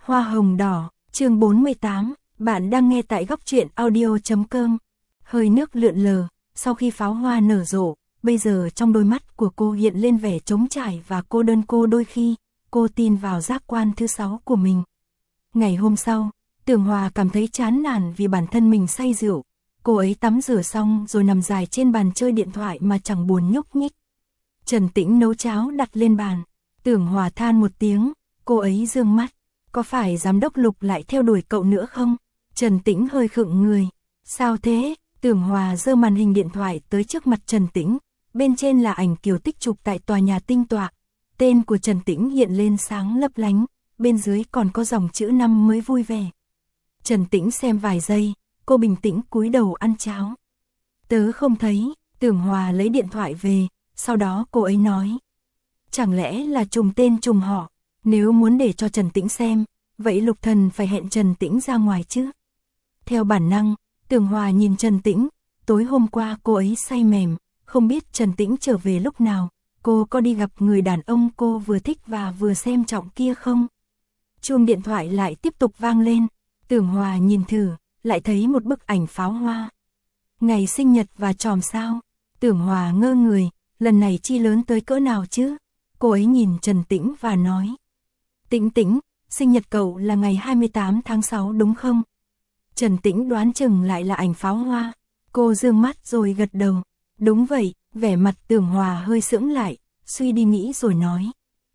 Hoa hồng đỏ, chương 48, bạn đang nghe tại góc truyện audio.com. Hơi nước lượn lờ, sau khi pháo hoa nở rộ, bây giờ trong đôi mắt của cô hiện lên vẻ trống trải và cô đơn. Đôi khi, cô tin vào giác quan thứ 6 của mình. Ngày hôm sau, Tưởng Hòa cảm thấy chán nản vì bản thân mình say rượu. Cô ấy tắm rửa xong rồi nằm dài trên bàn chơi điện thoại mà chẳng buồn nhúc nhích. Trần Tĩnh nấu cháo đặt lên bàn. Tưởng Hòa than một tiếng, cô ấy dương mắt. Có phải giám đốc Lục lại theo đuổi cậu nữa không? Trần Tĩnh hơi khựng người. Sao thế? Tưởng Hòa giơ màn hình điện thoại tới trước mặt Trần Tĩnh. Bên trên là ảnh Kiều Tích chụp tại tòa nhà Tinh Tọa. Tên của Trần Tĩnh hiện lên sáng lấp lánh. Bên dưới còn có dòng chữ năm mới vui vẻ. Trần Tĩnh xem vài giây, cô bình tĩnh cúi đầu ăn cháo. Tớ không thấy. Tưởng Hòa lấy điện thoại về, sau đó cô ấy nói. Chẳng lẽ là trùng tên trùng họ? Nếu muốn để cho Trần Tĩnh xem, vậy Lục Thần phải hẹn Trần Tĩnh ra ngoài chứ. Theo bản năng, Tưởng Hòa nhìn Trần Tĩnh, tối hôm qua cô ấy say mềm, không biết Trần Tĩnh trở về lúc nào, cô có đi gặp người đàn ông cô vừa thích và vừa xem trọng kia không? Chuông điện thoại lại tiếp tục vang lên, Tưởng Hòa nhìn thử, lại thấy một bức ảnh pháo hoa. Ngày sinh nhật và chòm sao? Tưởng Hòa ngơ người, lần này chi lớn tới cỡ nào chứ? Cô ấy nhìn Trần Tĩnh và nói. Tĩnh Tĩnh, sinh nhật cậu là ngày 28 tháng 6 đúng không? Trần Tĩnh đoán chừng lại là ảnh pháo hoa. Cô dương mắt rồi gật đầu. Đúng vậy, vẻ mặt Tưởng Hòa hơi sững lại, suy đi nghĩ rồi nói.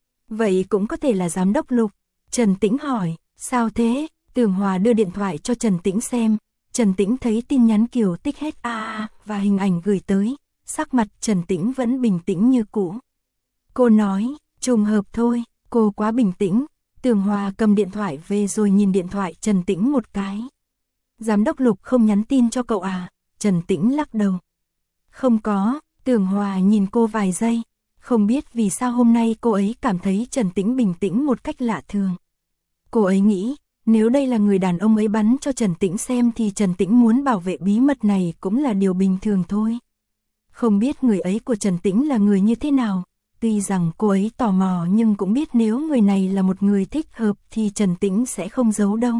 Vậy cũng có thể là giám đốc Lục. Trần Tĩnh hỏi, sao thế? Tưởng Hòa đưa điện thoại cho Trần Tĩnh xem. Trần Tĩnh thấy tin nhắn Kiều Tích hết và hình ảnh gửi tới. Sắc mặt Trần Tĩnh vẫn bình tĩnh như cũ. Cô nói, trùng hợp thôi, cô quá bình tĩnh. Tưởng Hòa cầm điện thoại về rồi nhìn điện thoại Trần Tĩnh một cái. Giám đốc Lục không nhắn tin cho cậu à? Trần Tĩnh lắc đầu. Không có. Tưởng Hòa nhìn cô vài giây. Không biết vì sao hôm nay cô ấy cảm thấy Trần Tĩnh bình tĩnh một cách lạ thường. Cô ấy nghĩ, nếu đây là người đàn ông ấy bắn cho Trần Tĩnh xem thì Trần Tĩnh muốn bảo vệ bí mật này cũng là điều bình thường thôi. Không biết người ấy của Trần Tĩnh là người như thế nào. Tuy rằng cô ấy tò mò nhưng cũng biết nếu người này là một người thích hợp thì Trần Tĩnh sẽ không giấu đâu.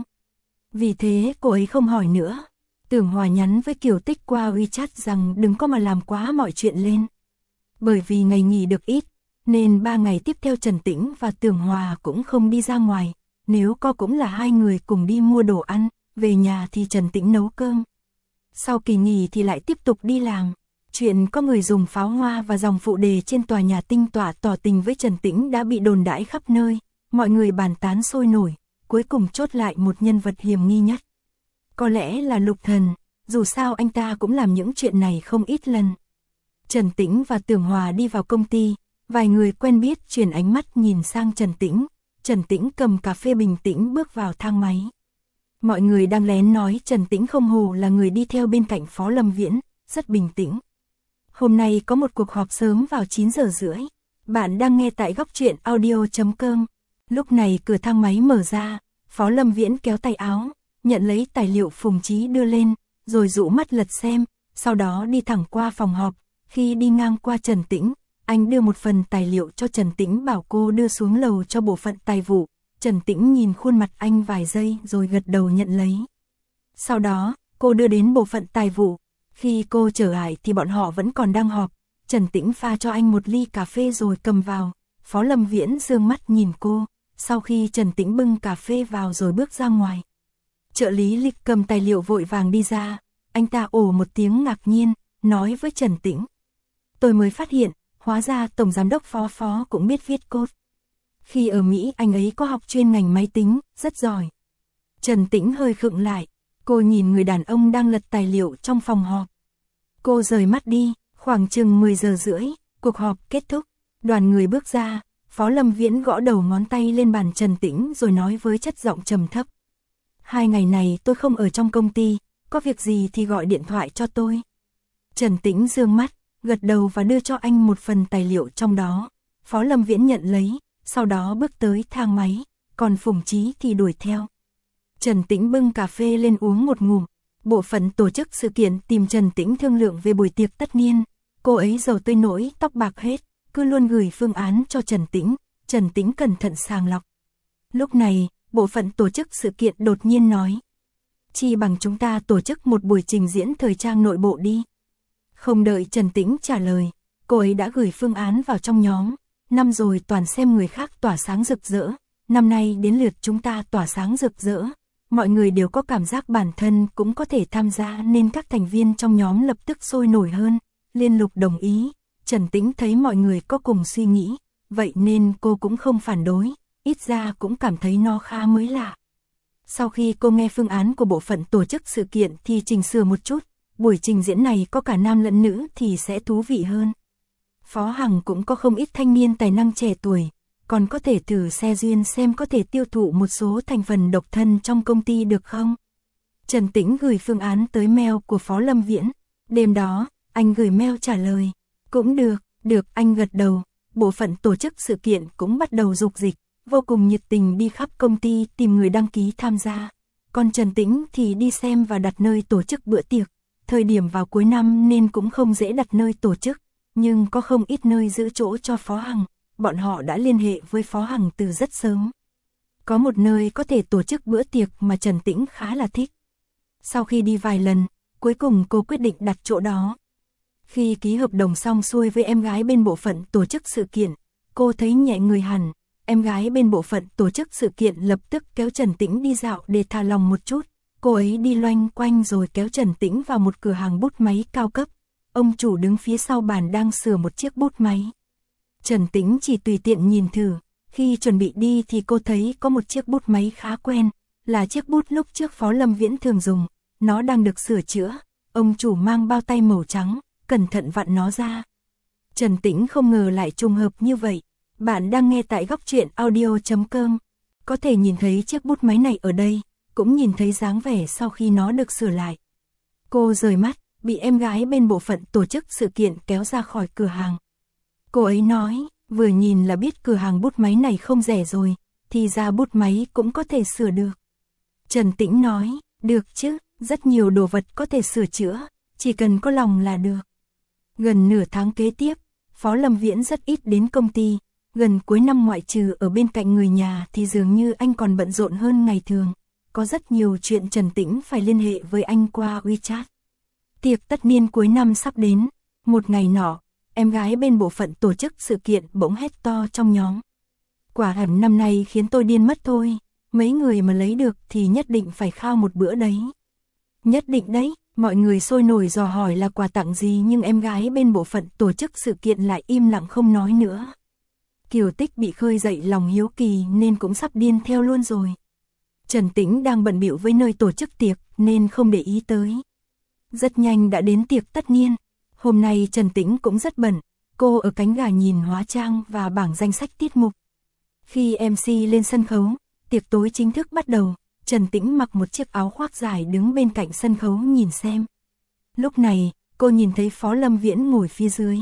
Vì thế cô ấy không hỏi nữa. Tưởng Hòa nhắn với Kiều Tích qua WeChat rằng đừng có mà làm quá mọi chuyện lên. Bởi vì ngày nghỉ được ít, nên 3 ngày tiếp theo Trần Tĩnh và Tưởng Hòa cũng không đi ra ngoài. Nếu có cũng là hai người cùng đi mua đồ ăn, về nhà thì Trần Tĩnh nấu cơm. Sau kỳ nghỉ thì lại tiếp tục đi làm. Chuyện có người dùng pháo hoa và dòng phụ đề trên tòa nhà Tinh Tọa tỏ tình với Trần Tĩnh đã bị đồn đãi khắp nơi. Mọi người bàn tán sôi nổi, cuối cùng chốt lại một nhân vật hiểm nghi nhất. Có lẽ là Lục Thần, dù sao anh ta cũng làm những chuyện này không ít lần. Trần Tĩnh và Tưởng Hòa đi vào công ty, vài người quen biết chuyển ánh mắt nhìn sang Trần Tĩnh. Trần Tĩnh cầm cà phê bình tĩnh bước vào thang máy. Mọi người đang lén nói Trần Tĩnh không hổ là người đi theo bên cạnh Phó Lâm Viễn, rất bình tĩnh. Hôm nay có một cuộc họp sớm vào 9 giờ rưỡi. Bạn đang nghe tại góc truyện audio.com. Lúc này cửa thang máy mở ra, Phó Lâm Viễn kéo tay áo, nhận lấy tài liệu Phùng Chí đưa lên, rồi dụ mắt lật xem, sau đó đi thẳng qua phòng họp. Khi đi ngang qua Trần Tĩnh, anh đưa một phần tài liệu cho Trần Tĩnh bảo cô đưa xuống lầu cho bộ phận tài vụ. Trần Tĩnh nhìn khuôn mặt anh vài giây rồi gật đầu nhận lấy. Sau đó, cô đưa đến bộ phận tài vụ. Khi cô trở lại thì bọn họ vẫn còn đang họp. Trần Tĩnh pha cho anh một ly cà phê rồi cầm vào. Phó Lâm Viễn dương mắt nhìn cô. Sau khi Trần Tĩnh bưng cà phê vào rồi bước ra ngoài. Trợ lý Lịch cầm tài liệu vội vàng đi ra. Anh ta ồ một tiếng ngạc nhiên, nói với Trần Tĩnh. Tôi mới phát hiện, hóa ra Tổng Giám đốc Phó cũng biết viết code. Khi ở Mỹ anh ấy có học chuyên ngành máy tính, rất giỏi. Trần Tĩnh hơi khựng lại. Cô nhìn người đàn ông đang lật tài liệu trong phòng họp. Cô rời mắt đi, khoảng chừng 10 giờ rưỡi, cuộc họp kết thúc. Đoàn người bước ra, Phó Lâm Viễn gõ đầu ngón tay lên bàn Trần Tĩnh rồi nói với chất giọng trầm thấp. 2 ngày này tôi không ở trong công ty, có việc gì thì gọi điện thoại cho tôi. Trần Tĩnh dương mắt, gật đầu và đưa cho anh một phần tài liệu trong đó. Phó Lâm Viễn nhận lấy, sau đó bước tới thang máy, còn Phùng Chí thì đuổi theo. Trần Tĩnh bưng cà phê lên uống một ngụm. Bộ phận tổ chức sự kiện tìm Trần Tĩnh thương lượng về buổi tiệc tất niên. Cô ấy râu tươi nổi, tóc bạc hết, cứ luôn gửi phương án cho Trần Tĩnh. Trần Tĩnh cẩn thận sàng lọc. Lúc này, bộ phận tổ chức sự kiện đột nhiên nói. Chi bằng chúng ta tổ chức một buổi trình diễn thời trang nội bộ đi. Không đợi Trần Tĩnh trả lời, cô ấy đã gửi phương án vào trong nhóm. Năm rồi toàn xem người khác tỏa sáng rực rỡ, năm nay đến lượt chúng ta tỏa sáng rực rỡ. Mọi người đều có cảm giác bản thân cũng có thể tham gia nên các thành viên trong nhóm lập tức sôi nổi hơn. Liên Lục đồng ý, Trần Tĩnh thấy mọi người có cùng suy nghĩ, vậy nên cô cũng không phản đối, ít ra cũng cảm thấy nó khá mới lạ. Sau khi cô nghe phương án của bộ phận tổ chức sự kiện thì chỉnh sửa một chút, buổi trình diễn này có cả nam lẫn nữ thì sẽ thú vị hơn. Phó Hằng cũng có không ít thanh niên tài năng trẻ tuổi, còn có thể thử xe duyên xem có thể tiêu thụ một số thành phần độc thân trong công ty được không? Trần Tĩnh gửi phương án tới mail của Phó Lâm Viễn. Đêm đó, anh gửi mail trả lời. Cũng được, anh gật đầu. Bộ phận tổ chức sự kiện cũng bắt đầu dục dịch, vô cùng nhiệt tình đi khắp công ty tìm người đăng ký tham gia. Còn Trần Tĩnh thì đi xem và đặt nơi tổ chức bữa tiệc. Thời điểm vào cuối năm nên cũng không dễ đặt nơi tổ chức, nhưng có không ít nơi giữ chỗ cho Phó Hằng. Bọn họ đã liên hệ với Phó Hằng từ rất sớm. Có một nơi có thể tổ chức bữa tiệc mà Trần Tĩnh khá là thích. Sau khi đi vài lần, cuối cùng cô quyết định đặt chỗ đó. Khi ký hợp đồng xong xuôi với em gái bên bộ phận tổ chức sự kiện, cô thấy nhẹ người hẳn. Em gái bên bộ phận tổ chức sự kiện lập tức kéo Trần Tĩnh đi dạo để thả lòng một chút. Cô ấy đi loanh quanh rồi kéo Trần Tĩnh vào một cửa hàng bút máy cao cấp. Ông chủ đứng phía sau bàn đang sửa một chiếc bút máy. Trần Tĩnh chỉ tùy tiện nhìn thử, khi chuẩn bị đi thì cô thấy có một chiếc bút máy khá quen, là chiếc bút lúc trước Phó Lâm Viễn thường dùng, nó đang được sửa chữa, ông chủ mang bao tay màu trắng, cẩn thận vặn nó ra. Trần Tĩnh không ngờ lại trùng hợp như vậy. Bạn đang nghe tại Góc Truyện Audio.com. Có thể nhìn thấy chiếc bút máy này ở đây, cũng nhìn thấy dáng vẻ sau khi nó được sửa lại. Cô rời mắt, bị em gái bên bộ phận tổ chức sự kiện kéo ra khỏi cửa hàng. Cô ấy nói, vừa nhìn là biết cửa hàng bút máy này không rẻ rồi, thì ra bút máy cũng có thể sửa được. Trần Tĩnh nói, được chứ, rất nhiều đồ vật có thể sửa chữa, chỉ cần có lòng là được. Gần nửa tháng kế tiếp, Phó Lâm Viễn rất ít đến công ty, gần cuối năm ngoại trừ ở bên cạnh người nhà thì dường như anh còn bận rộn hơn ngày thường. Có rất nhiều chuyện Trần Tĩnh phải liên hệ với anh qua WeChat. Tiệc tất niên cuối năm sắp đến, một ngày nọ, em gái bên bộ phận tổ chức sự kiện bỗng hét to trong nhóm. Quả hẳn năm nay khiến tôi điên mất thôi, mấy người mà lấy được thì nhất định phải khao một bữa đấy. Nhất định đấy, mọi người sôi nổi dò hỏi là quà tặng gì nhưng em gái bên bộ phận tổ chức sự kiện lại im lặng không nói nữa. Kiều Tích bị khơi dậy lòng hiếu kỳ nên cũng sắp điên theo luôn rồi. Trần Tĩnh đang bận bịu với nơi tổ chức tiệc nên không để ý tới. Rất nhanh đã đến tiệc tất niên. Hôm nay Trần Tĩnh cũng rất bận, cô ở cánh gà nhìn hóa trang và bảng danh sách tiết mục. Khi MC lên sân khấu, tiệc tối chính thức bắt đầu, Trần Tĩnh mặc một chiếc áo khoác dài đứng bên cạnh sân khấu nhìn xem. Lúc này, cô nhìn thấy Phó Lâm Viễn ngồi phía dưới.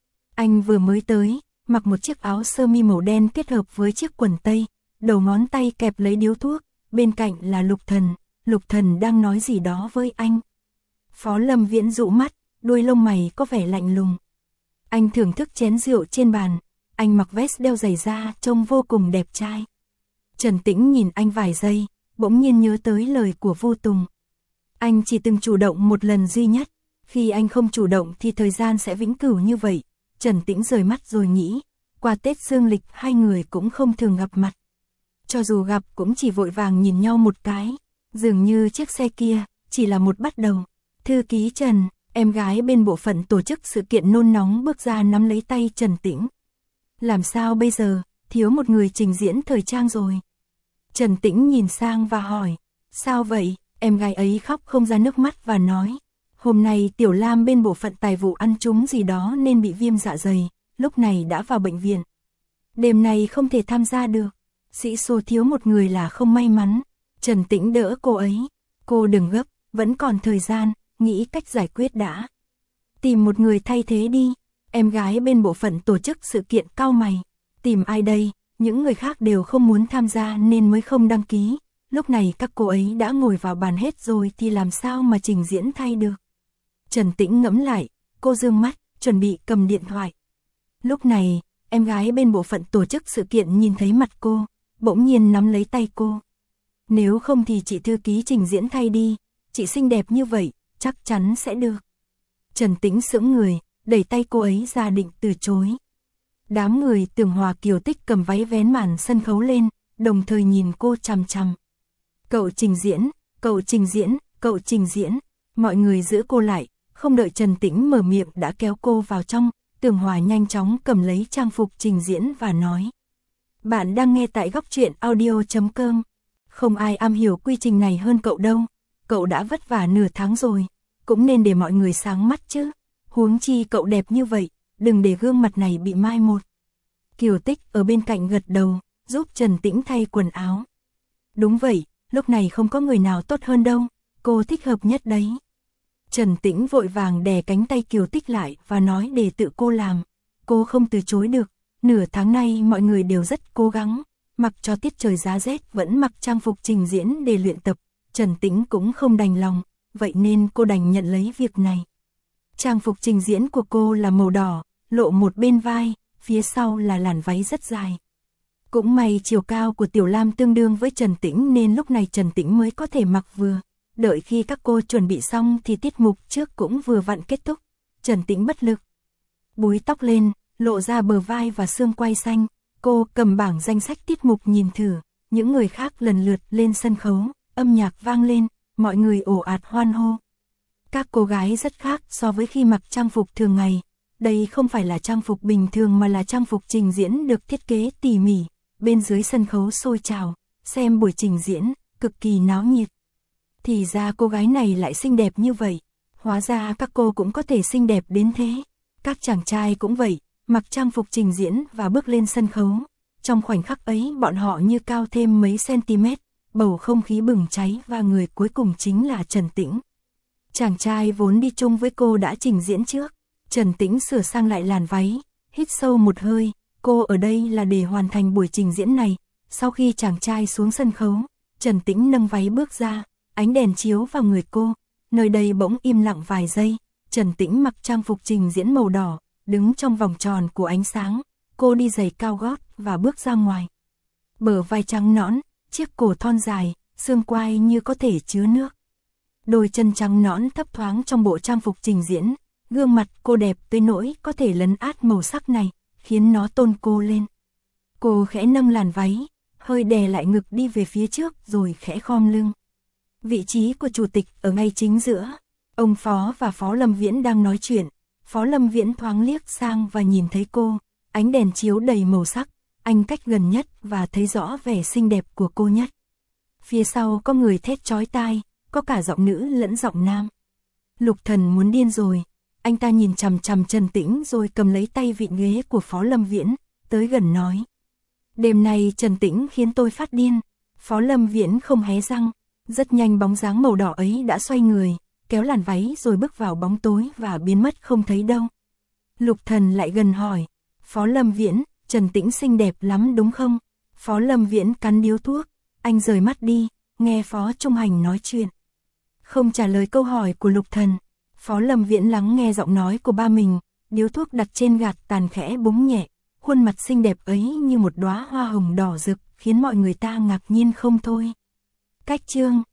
Anh vừa mới tới, mặc một chiếc áo sơ mi màu đen kết hợp với chiếc quần tây, đầu ngón tay kẹp lấy điếu thuốc, bên cạnh là Lục Thần đang nói gì đó với anh. Phó Lâm Viễn dụ mắt, đuôi lông mày có vẻ lạnh lùng. Anh thưởng thức chén rượu trên bàn, anh mặc vest đeo giày da trông vô cùng đẹp trai. Trần Tĩnh nhìn anh vài giây, bỗng nhiên nhớ tới lời của Vô Tùng. Anh chỉ từng chủ động một lần duy nhất, khi anh không chủ động thì thời gian sẽ vĩnh cửu như vậy. Trần Tĩnh rời mắt rồi nghĩ, qua Tết dương lịch hai người cũng không thường gặp mặt. Cho dù gặp cũng chỉ vội vàng nhìn nhau một cái, dường như chiếc xe kia chỉ là một bắt đầu. Thư ký Trần, em gái bên bộ phận tổ chức sự kiện nôn nóng bước ra nắm lấy tay Trần Tĩnh. Làm sao bây giờ, thiếu một người trình diễn thời trang rồi. Trần Tĩnh nhìn sang và hỏi, sao vậy? Em gái ấy khóc không ra nước mắt và nói, hôm nay Tiểu Lam bên bộ phận tài vụ ăn trúng gì đó nên bị viêm dạ dày, lúc này đã vào bệnh viện. Đêm nay không thể tham gia được, sĩ số thiếu một người là không may mắn. Trần Tĩnh đỡ cô ấy, cô đừng gấp, vẫn còn thời gian, nghĩ cách giải quyết đã. Tìm một người thay thế đi. Em gái bên bộ phận tổ chức sự kiện cau mày, tìm ai đây? Những người khác đều không muốn tham gia nên mới không đăng ký. Lúc này các cô ấy đã ngồi vào bàn hết rồi thì làm sao mà trình diễn thay được. Trần Tĩnh ngẫm lại, cô dương mắt, chuẩn bị cầm điện thoại. Lúc này, em gái bên bộ phận tổ chức sự kiện nhìn thấy mặt cô, bỗng nhiên nắm lấy tay cô. Nếu không thì chị thư ký trình diễn thay đi, chị xinh đẹp như vậy, chắc chắn sẽ được. Trần Tĩnh sững người, đẩy tay cô ấy ra định từ chối. Đám người tưởng Hòa Kiều Tích cầm váy vén màn sân khấu lên, đồng thời nhìn cô chằm chằm. Cậu trình diễn, cậu trình diễn, cậu trình diễn. Mọi người giữ cô lại, không đợi Trần Tĩnh mở miệng đã kéo cô vào trong. Tưởng Hòa nhanh chóng cầm lấy trang phục trình diễn và nói. Bạn đang nghe tại góc truyện audio.com. Không ai am hiểu quy trình này hơn cậu đâu. Cậu đã vất vả nửa tháng rồi, cũng nên để mọi người sáng mắt chứ. Huống chi cậu đẹp như vậy, đừng để gương mặt này bị mai một. Kiều Tích ở bên cạnh gật đầu, giúp Trần Tĩnh thay quần áo. Đúng vậy, lúc này không có người nào tốt hơn đâu, cô thích hợp nhất đấy. Trần Tĩnh vội vàng đè cánh tay Kiều Tích lại và nói để tự cô làm. Cô không từ chối được, nửa tháng nay mọi người đều rất cố gắng, mặc cho tiết trời giá rét vẫn mặc trang phục trình diễn để luyện tập. Trần Tĩnh cũng không đành lòng, vậy nên cô đành nhận lấy việc này. Trang phục trình diễn của cô là màu đỏ, lộ một bên vai, phía sau là làn váy rất dài. Cũng may chiều cao của Tiểu Lam tương đương với Trần Tĩnh nên lúc này Trần Tĩnh mới có thể mặc vừa. Đợi khi các cô chuẩn bị xong thì tiết mục trước cũng vừa vặn kết thúc. Trần Tĩnh bất lực. Búi tóc lên, lộ ra bờ vai và xương quai xanh. Cô cầm bảng danh sách tiết mục nhìn thử. Những người khác lần lượt lên sân khấu, âm nhạc vang lên, mọi người ồ ạt hoan hô. Các cô gái rất khác so với khi mặc trang phục thường ngày. Đây không phải là trang phục bình thường mà là trang phục trình diễn được thiết kế tỉ mỉ. Bên dưới sân khấu sôi trào, xem buổi trình diễn, cực kỳ náo nhiệt. Thì ra cô gái này lại xinh đẹp như vậy. Hóa ra các cô cũng có thể xinh đẹp đến thế. Các chàng trai cũng vậy, mặc trang phục trình diễn và bước lên sân khấu. Trong khoảnh khắc ấy bọn họ như cao thêm mấy cm, bầu không khí bừng cháy và người cuối cùng chính là Trần Tĩnh. Chàng trai vốn đi chung với cô đã trình diễn trước. Trần Tĩnh sửa sang lại làn váy, hít sâu một hơi, cô ở đây là để hoàn thành buổi trình diễn này. Sau khi chàng trai xuống sân khấu, Trần Tĩnh nâng váy bước ra, ánh đèn chiếu vào người cô, nơi đây bỗng im lặng vài giây. Trần Tĩnh mặc trang phục trình diễn màu đỏ, đứng trong vòng tròn của ánh sáng, cô đi giày cao gót và bước ra ngoài. Bờ vai trắng nõn, chiếc cổ thon dài, xương quai như có thể chứa nước. Đôi chân trắng nõn thấp thoáng trong bộ trang phục trình diễn, gương mặt cô đẹp tới nỗi có thể lấn át màu sắc này, khiến nó tôn cô lên. Cô khẽ nâng làn váy, hơi đè lại ngực đi về phía trước rồi khẽ khom lưng. Vị trí của chủ tịch ở ngay chính giữa, ông Phó và Phó Lâm Viễn đang nói chuyện. Phó Lâm Viễn thoáng liếc sang và nhìn thấy cô, ánh đèn chiếu đầy màu sắc, anh cách gần nhất và thấy rõ vẻ xinh đẹp của cô nhất. Phía sau có người thét chói tai, có cả giọng nữ lẫn giọng nam. Lục Thần muốn điên rồi, anh ta nhìn chằm chằm Trần Tĩnh rồi cầm lấy tay vịn ghế của Phó Lâm Viễn, tới gần nói. Đêm nay Trần Tĩnh khiến tôi phát điên. Phó Lâm Viễn không hé răng, rất nhanh bóng dáng màu đỏ ấy đã xoay người, kéo làn váy rồi bước vào bóng tối và biến mất không thấy đâu. Lục Thần lại gần hỏi, Phó Lâm Viễn, Trần Tĩnh xinh đẹp lắm đúng không? Phó Lâm Viễn cắn điếu thuốc, anh rời mắt đi, nghe Phó Trung Hành nói chuyện. Không trả lời câu hỏi của Lục Thần, Phó Lâm Viễn lắng nghe giọng nói của ba mình, điếu thuốc đặt trên gạt tàn khẽ búng nhẹ, khuôn mặt xinh đẹp ấy như một đóa hoa hồng đỏ rực, khiến mọi người ta ngạc nhiên không thôi. Cách chương